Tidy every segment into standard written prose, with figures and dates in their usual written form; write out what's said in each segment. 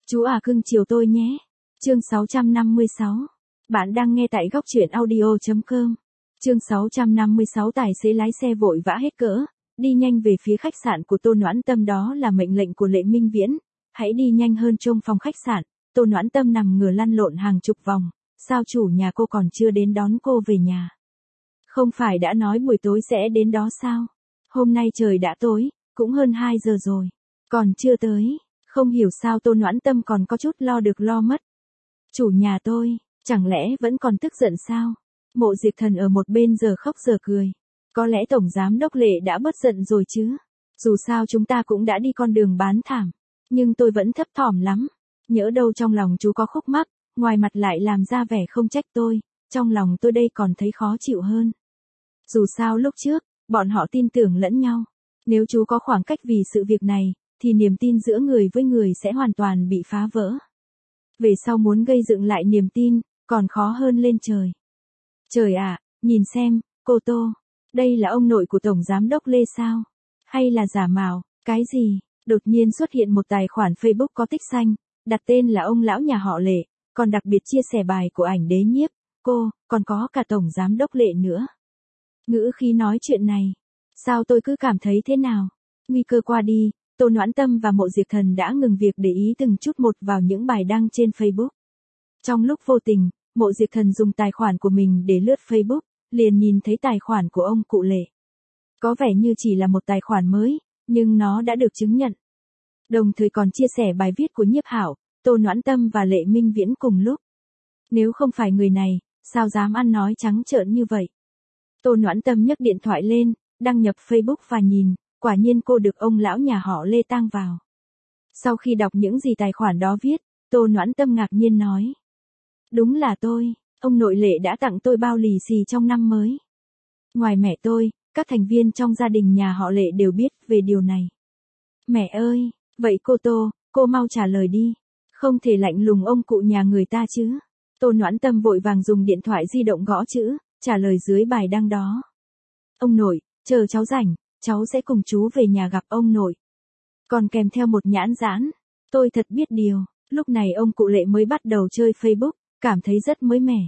Chú à cưng chiều tôi nhé. Chương 656. Bạn đang nghe tại góc truyện audio.com. Chương 656. Tài xế lái xe vội vã hết cỡ, đi nhanh về phía khách sạn của Tô Noãn Tâm, đó là mệnh lệnh của Lệ Minh Viễn. Hãy đi nhanh hơn trông phòng khách sạn. Tô Noãn Tâm nằm ngửa lăn lộn hàng chục vòng, sao chủ nhà cô còn chưa đến đón cô về nhà? Không phải đã nói buổi tối sẽ đến đó sao? Hôm nay trời đã tối, cũng hơn 2 giờ rồi. Còn chưa tới, không hiểu sao Tô Noãn Tâm còn có chút lo được lo mất. Chủ nhà tôi, chẳng lẽ vẫn còn tức giận sao? Mộ Diệp Thần ở một bên giờ khóc giờ cười. Có lẽ Tổng Giám Đốc Lệ đã bớt giận rồi chứ. Dù sao chúng ta cũng đã đi con đường bán thảm. Nhưng tôi vẫn thấp thỏm lắm. Nhỡ đâu trong lòng chú có khúc mắc, ngoài mặt lại làm ra vẻ không trách tôi. Trong lòng tôi đây còn thấy khó chịu hơn. Dù sao lúc trước, bọn họ tin tưởng lẫn nhau. Nếu chú có khoảng cách vì sự việc này, thì niềm tin giữa người với người sẽ hoàn toàn bị phá vỡ. Về sau muốn gây dựng lại niềm tin, còn khó hơn lên trời. Trời ạ, nhìn xem, cô Tô, đây là ông nội của Tổng Giám Đốc Lê sao? Hay là giả mạo, cái gì? Đột nhiên xuất hiện một tài khoản Facebook có tích xanh, đặt tên là ông lão nhà họ Lệ, còn đặc biệt chia sẻ bài của ảnh Đế Nhiếp, cô, còn có cả Tổng Giám Đốc Lệ nữa. Ngữ khí nói chuyện này, sao tôi cứ cảm thấy thế nào? Nguy cơ qua đi, Tô Noãn Tâm và Mộ Diệp Thần đã ngừng việc để ý từng chút một vào những bài đăng trên Facebook. Trong lúc vô tình, Mộ Diệp Thần dùng tài khoản của mình để lướt Facebook, liền nhìn thấy tài khoản của ông cụ Lệ. Có vẻ như chỉ là một tài khoản mới, nhưng nó đã được chứng nhận. Đồng thời còn chia sẻ bài viết của Nhiếp Hảo, Tô Noãn Tâm và Lệ Minh Viễn cùng lúc. Nếu không phải người này, sao dám ăn nói trắng trợn như vậy? Tô Noãn Tâm nhấc điện thoại lên, đăng nhập Facebook và nhìn, quả nhiên cô được ông lão nhà họ Lê tang vào. Sau khi đọc những gì tài khoản đó viết, Tô Noãn Tâm ngạc nhiên nói. Đúng là tôi, ông nội Lệ đã tặng tôi bao lì xì trong năm mới. Ngoài mẹ tôi, các thành viên trong gia đình nhà họ Lệ đều biết về điều này. Mẹ ơi, vậy cô Tô, cô mau trả lời đi. Không thể lạnh lùng ông cụ nhà người ta chứ. Tô Noãn Tâm vội vàng dùng điện thoại di động gõ chữ, trả lời dưới bài đăng đó. Ông nội, chờ cháu rảnh, cháu sẽ cùng chú về nhà gặp ông nội. Còn kèm theo một nhãn dán. Tôi thật biết điều, lúc này ông cụ Lệ mới bắt đầu chơi Facebook, cảm thấy rất mới mẻ.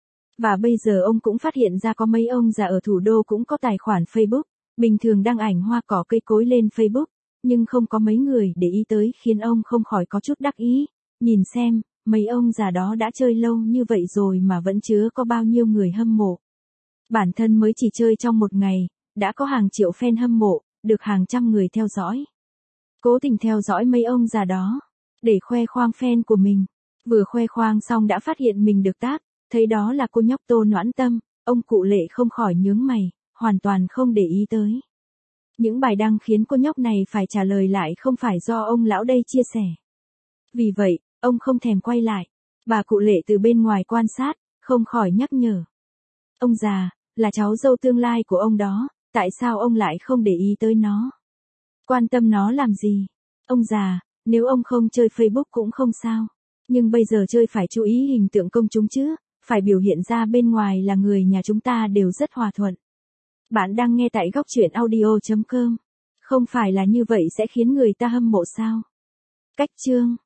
Và bây giờ ông cũng phát hiện ra có mấy ông già ở thủ đô cũng có tài khoản Facebook, bình thường đăng ảnh hoa cỏ cây cối lên Facebook, nhưng không có mấy người để ý tới, khiến ông không khỏi có chút đắc ý. Nhìn xem, mấy ông già đó đã chơi lâu như vậy rồi mà vẫn chưa có bao nhiêu người hâm mộ. Bản thân mới chỉ chơi trong một ngày, đã có hàng triệu fan hâm mộ, được hàng trăm người theo dõi. Cố tình theo dõi mấy ông già đó, để khoe khoang fan của mình. Vừa khoe khoang xong đã phát hiện mình được tag, thấy đó là cô nhóc Tô Noãn Tâm, ông cụ Lệ không khỏi nhướng mày, hoàn toàn không để ý tới. Những bài đăng khiến cô nhóc này phải trả lời lại không phải do ông lão đây chia sẻ. Vì vậy, ông không thèm quay lại. Bà cụ Lệ từ bên ngoài quan sát, không khỏi nhắc nhở. Ông già, là cháu dâu tương lai của ông đó, tại sao ông lại không để ý tới nó? Quan tâm nó làm gì? Ông già, nếu ông không chơi Facebook cũng không sao. Nhưng bây giờ chơi phải chú ý hình tượng công chúng chứ, phải biểu hiện ra bên ngoài là người nhà chúng ta đều rất hòa thuận. Bạn đang nghe tại góc truyện audio.com. Không phải là như vậy sẽ khiến người ta hâm mộ sao? Cách chương